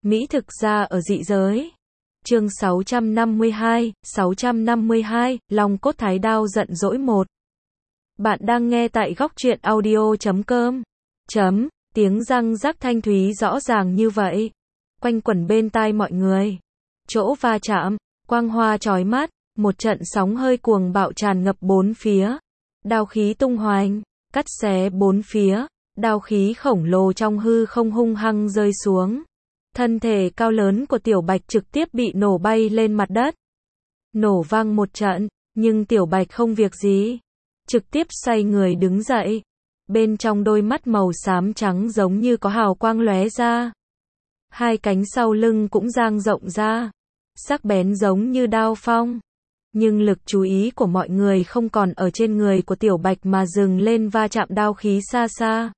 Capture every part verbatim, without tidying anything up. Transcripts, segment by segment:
Mỹ thực ra ở dị giới. Chương sáu trăm năm mươi hai, sáu trăm năm mươi hai, Long cốt thái đao giận dỗi một. Bạn đang nghe tại góc truyện audio chấm com. Chấm, tiếng răng rắc thanh thúy rõ ràng như vậy. Quanh quẩn bên tai mọi người. Chỗ va chạm, quang hoa chói mắt, một trận sóng hơi cuồng bạo tràn ngập bốn phía. Đao khí tung hoành, cắt xé bốn phía, đao khí khổng lồ trong hư không hung hăng rơi xuống. Thân thể cao lớn của Tiểu Bạch trực tiếp bị nổ bay lên mặt đất. Nổ vang một trận, nhưng Tiểu Bạch không việc gì. Trực tiếp xoay người đứng dậy. Bên trong đôi mắt màu xám trắng giống như có hào quang lóe ra. Hai cánh sau lưng cũng dang rộng ra. Sắc bén giống như đao phong. Nhưng lực chú ý của mọi người không còn ở trên người của Tiểu Bạch mà dừng lên va chạm đao khí xa xa.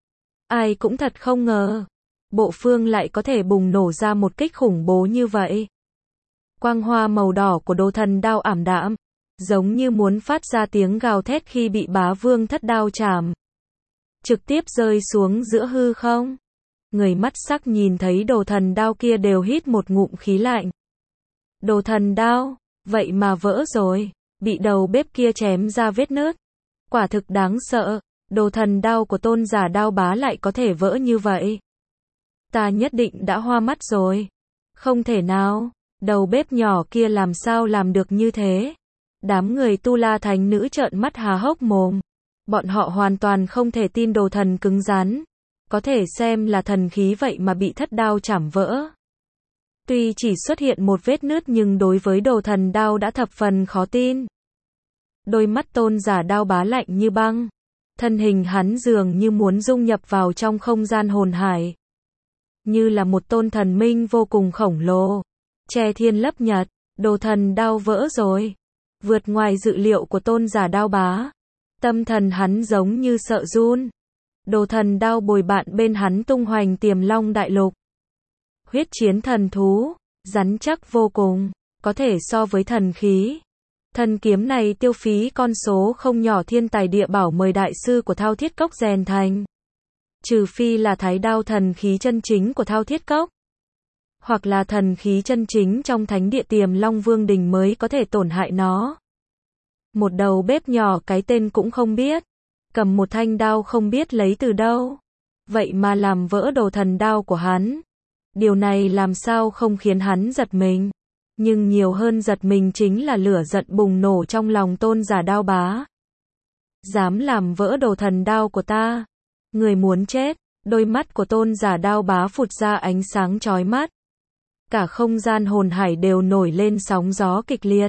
Ai cũng thật không ngờ. Bộ phương lại có thể bùng nổ ra một kích khủng bố như vậy. Quang hoa màu đỏ của đồ thần đao ảm đạm, giống như muốn phát ra tiếng gào thét khi bị bá vương thất đao chạm. Trực tiếp rơi xuống giữa hư không. Người mắt sắc nhìn thấy đồ thần đao kia đều hít một ngụm khí lạnh. Đồ thần đao, vậy mà vỡ rồi, bị đầu bếp kia chém ra vết nứt. Quả thực đáng sợ, đồ thần đao của tôn giả đao bá lại có thể vỡ như vậy. Ta nhất định đã hoa mắt rồi. Không thể nào, đầu bếp nhỏ kia làm sao làm được như thế. Đám người Tu La Thánh Nữ trợn mắt há hốc mồm. Bọn họ hoàn toàn không thể tin đồ thần cứng rắn. Có thể xem là thần khí vậy mà bị thất đao chảm vỡ. Tuy chỉ xuất hiện một vết nứt nhưng đối với đồ thần đao đã thập phần khó tin. Đôi mắt tôn giả đao bá lạnh như băng. Thân hình hắn dường như muốn dung nhập vào trong không gian hồn hải. Như là một tôn thần minh vô cùng khổng lồ. Che thiên lấp nhật, đồ thần đao vỡ rồi. Vượt ngoài dự liệu của tôn giả đao bá. Tâm thần hắn giống như sợ run. Đồ thần đao bồi bạn bên hắn tung hoành Tiềm Long đại lục. Huyết chiến thần thú, rắn chắc vô cùng, có thể so với thần khí. Thần kiếm này tiêu phí con số không nhỏ thiên tài địa bảo mời đại sư của Thao Thiết Cốc rèn thành. Trừ phi là thái đao thần khí chân chính của Thao Thiết Cốc. Hoặc là thần khí chân chính trong thánh địa Tiềm Long Vương Đình mới có thể tổn hại nó. Một đầu bếp nhỏ cái tên cũng không biết. Cầm một thanh đao không biết lấy từ đâu. Vậy mà làm vỡ đồ thần đao của hắn. Điều này làm sao không khiến hắn giật mình. Nhưng nhiều hơn giật mình chính là lửa giận bùng nổ trong lòng tôn giả đao bá. Dám làm vỡ đồ thần đao của ta. Người muốn chết. Đôi mắt của tôn giả đao bá phụt ra ánh sáng chói mắt. Cả không gian hồn hải đều nổi lên sóng gió kịch liệt.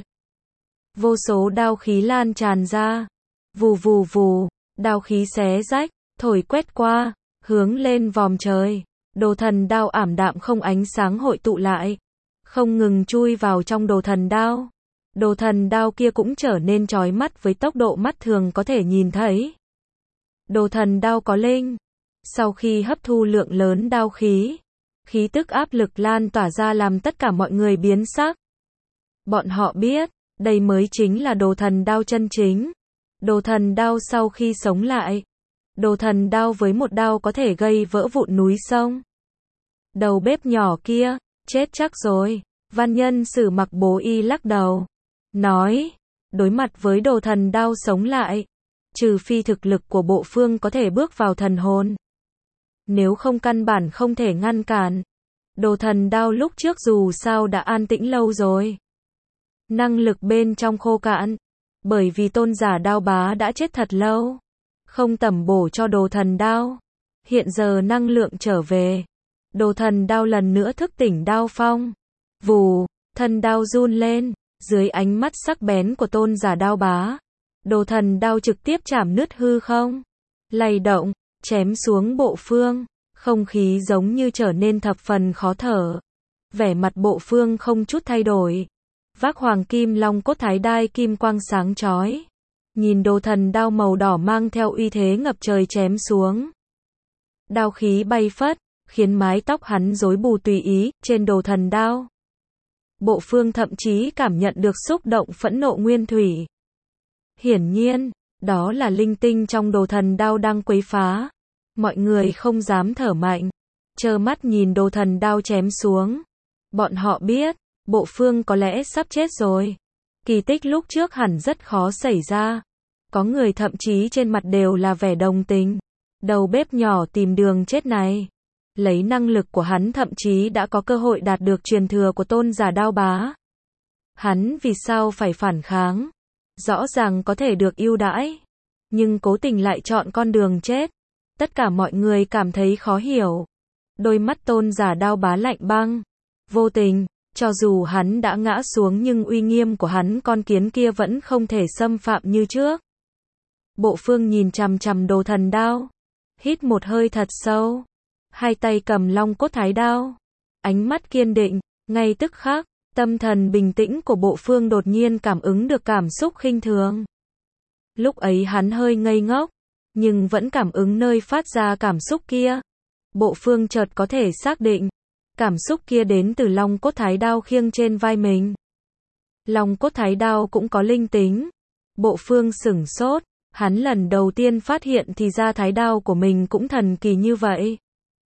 Vô số đao khí lan tràn ra. Vù vù vù, đao khí xé rách, thổi quét qua, hướng lên vòm trời. Đồ thần đao ảm đạm không ánh sáng hội tụ lại. Không ngừng chui vào trong đồ thần đao. Đồ thần đao kia cũng trở nên chói mắt với tốc độ mắt thường có thể nhìn thấy. Đồ thần đao có linh. Sau khi hấp thu lượng lớn đao khí, khí tức áp lực lan tỏa ra làm tất cả mọi người biến sắc. Bọn họ biết, đây mới chính là đồ thần đao chân chính. Đồ thần đao sau khi sống lại. Đồ thần đao với một đao có thể gây vỡ vụn núi sông. Đầu bếp nhỏ kia, chết chắc rồi. Văn nhân Sử Mặc Bố Y lắc đầu. Nói, đối mặt với đồ thần đao sống lại. Trừ phi thực lực của bộ phương có thể bước vào thần hồn. Nếu không căn bản không thể ngăn cản. Đồ thần đao lúc trước dù sao đã an tĩnh lâu rồi. Năng lực bên trong khô cạn. Bởi vì tôn giả đao bá đã chết thật lâu. Không tẩm bổ cho đồ thần đao. Hiện giờ năng lượng trở về. Đồ thần đao lần nữa thức tỉnh đao phong. Vù, thân đao run lên. Dưới ánh mắt sắc bén của tôn giả đao bá. Đồ thần đao trực tiếp chảm nứt hư không. Lay động, chém xuống bộ phương. Không khí giống như trở nên thập phần khó thở. Vẻ mặt bộ phương không chút thay đổi. Vác hoàng kim long cốt thái đai kim quang sáng chói. Nhìn đồ thần đao màu đỏ mang theo uy thế ngập trời chém xuống. Đao khí bay phất, khiến mái tóc hắn rối bù tùy ý, trên đồ thần đao. Bộ phương thậm chí cảm nhận được xúc động phẫn nộ nguyên thủy. Hiển nhiên, đó là linh tinh trong đồ thần đao đang quấy phá. Mọi người không dám thở mạnh. trơ mắt nhìn đồ thần đao chém xuống. Bọn họ biết, Bộ Phương có lẽ sắp chết rồi. Kỳ tích lúc trước hẳn rất khó xảy ra. Có người thậm chí trên mặt đều là vẻ đồng tình. Đầu bếp nhỏ tìm đường chết này. Lấy năng lực của hắn thậm chí đã có cơ hội đạt được truyền thừa của tôn giả đao bá. Hắn vì sao phải phản kháng? Rõ ràng có thể được ưu đãi, nhưng cố tình lại chọn con đường chết. Tất cả mọi người cảm thấy khó hiểu. Đôi mắt tôn giả đao bá lạnh băng, vô tình, cho dù hắn đã ngã xuống nhưng uy nghiêm của hắn con kiến kia vẫn không thể xâm phạm như trước. Bộ Phương nhìn chằm chằm đồ thần đao, hít một hơi thật sâu, hai tay cầm long cốt thái đao, ánh mắt kiên định, ngay tức khắc, tâm thần bình tĩnh của Bộ Phương đột nhiên cảm ứng được cảm xúc khinh thường. Lúc ấy hắn hơi ngây ngốc, nhưng vẫn cảm ứng nơi phát ra cảm xúc kia. Bộ Phương chợt có thể xác định, cảm xúc kia đến từ long cốt thái đao khiêng trên vai mình. Long cốt thái đao cũng có linh tính. Bộ Phương sửng sốt, hắn lần đầu tiên phát hiện thì ra thái đao của mình cũng thần kỳ như vậy.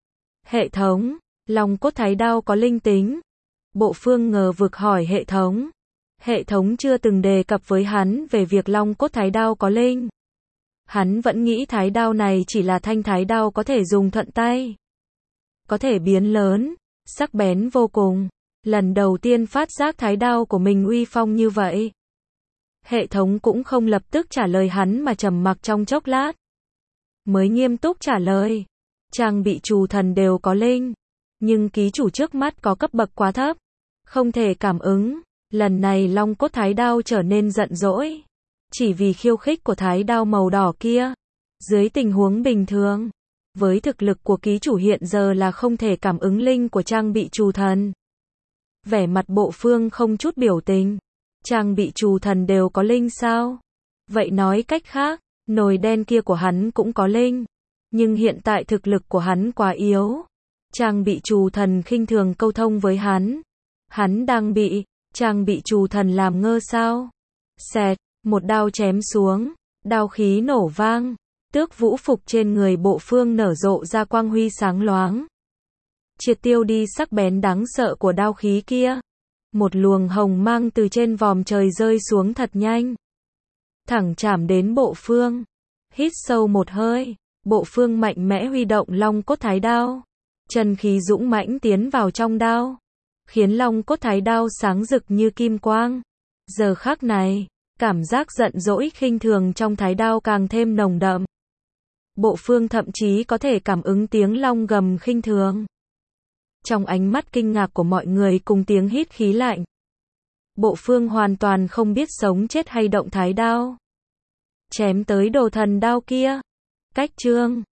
Hệ thống, long cốt thái đao có linh tính. Bộ Phương ngờ vực hỏi hệ thống. Hệ thống chưa từng đề cập với hắn về việc long cốt thái đao có linh. Hắn vẫn nghĩ thái đao này chỉ là thanh thái đao có thể dùng thuận tay. Có thể biến lớn, sắc bén vô cùng. Lần đầu tiên phát giác thái đao của mình uy phong như vậy. Hệ thống cũng không lập tức trả lời hắn mà trầm mặc trong chốc lát. Mới nghiêm túc trả lời. Trang bị trù thần đều có linh. Nhưng ký chủ trước mắt có cấp bậc quá thấp. Không thể cảm ứng. Lần này long cốt thái đao trở nên giận dỗi. Chỉ vì khiêu khích của thái đao màu đỏ kia. Dưới tình huống bình thường, với thực lực của ký chủ hiện giờ là không thể cảm ứng linh của trang bị trù thần. Vẻ mặt Bộ Phương không chút biểu tình. Trang bị trù thần đều có linh sao? Vậy nói cách khác, nồi đen kia của hắn cũng có linh. Nhưng hiện tại thực lực của hắn quá yếu. Trang bị trù thần khinh thường câu thông với hắn. Hắn đang bị trang bị trù thần làm ngơ sao? Xẹt, một đao chém xuống, đao khí nổ vang, tước vũ phục trên người Bộ Phương nở rộ ra quang huy sáng loáng. Triệt tiêu đi sắc bén đáng sợ của đao khí kia. Một luồng hồng mang từ trên vòm trời rơi xuống thật nhanh. Thẳng chạm đến Bộ Phương. Hít sâu một hơi, Bộ Phương mạnh mẽ huy động long cốt thái đao. Chân khí dũng mãnh tiến vào trong đao. Khiến long cốt thái đao sáng rực như kim quang. Giờ khắc này, cảm giác giận dỗi khinh thường trong thái đao càng thêm nồng đậm. Bộ Phương thậm chí có thể cảm ứng tiếng long gầm khinh thường. Trong ánh mắt kinh ngạc của mọi người cùng tiếng hít khí lạnh. Bộ Phương hoàn toàn không biết sống chết hay động thái đao. Chém tới đồ thần đao kia. Cách chương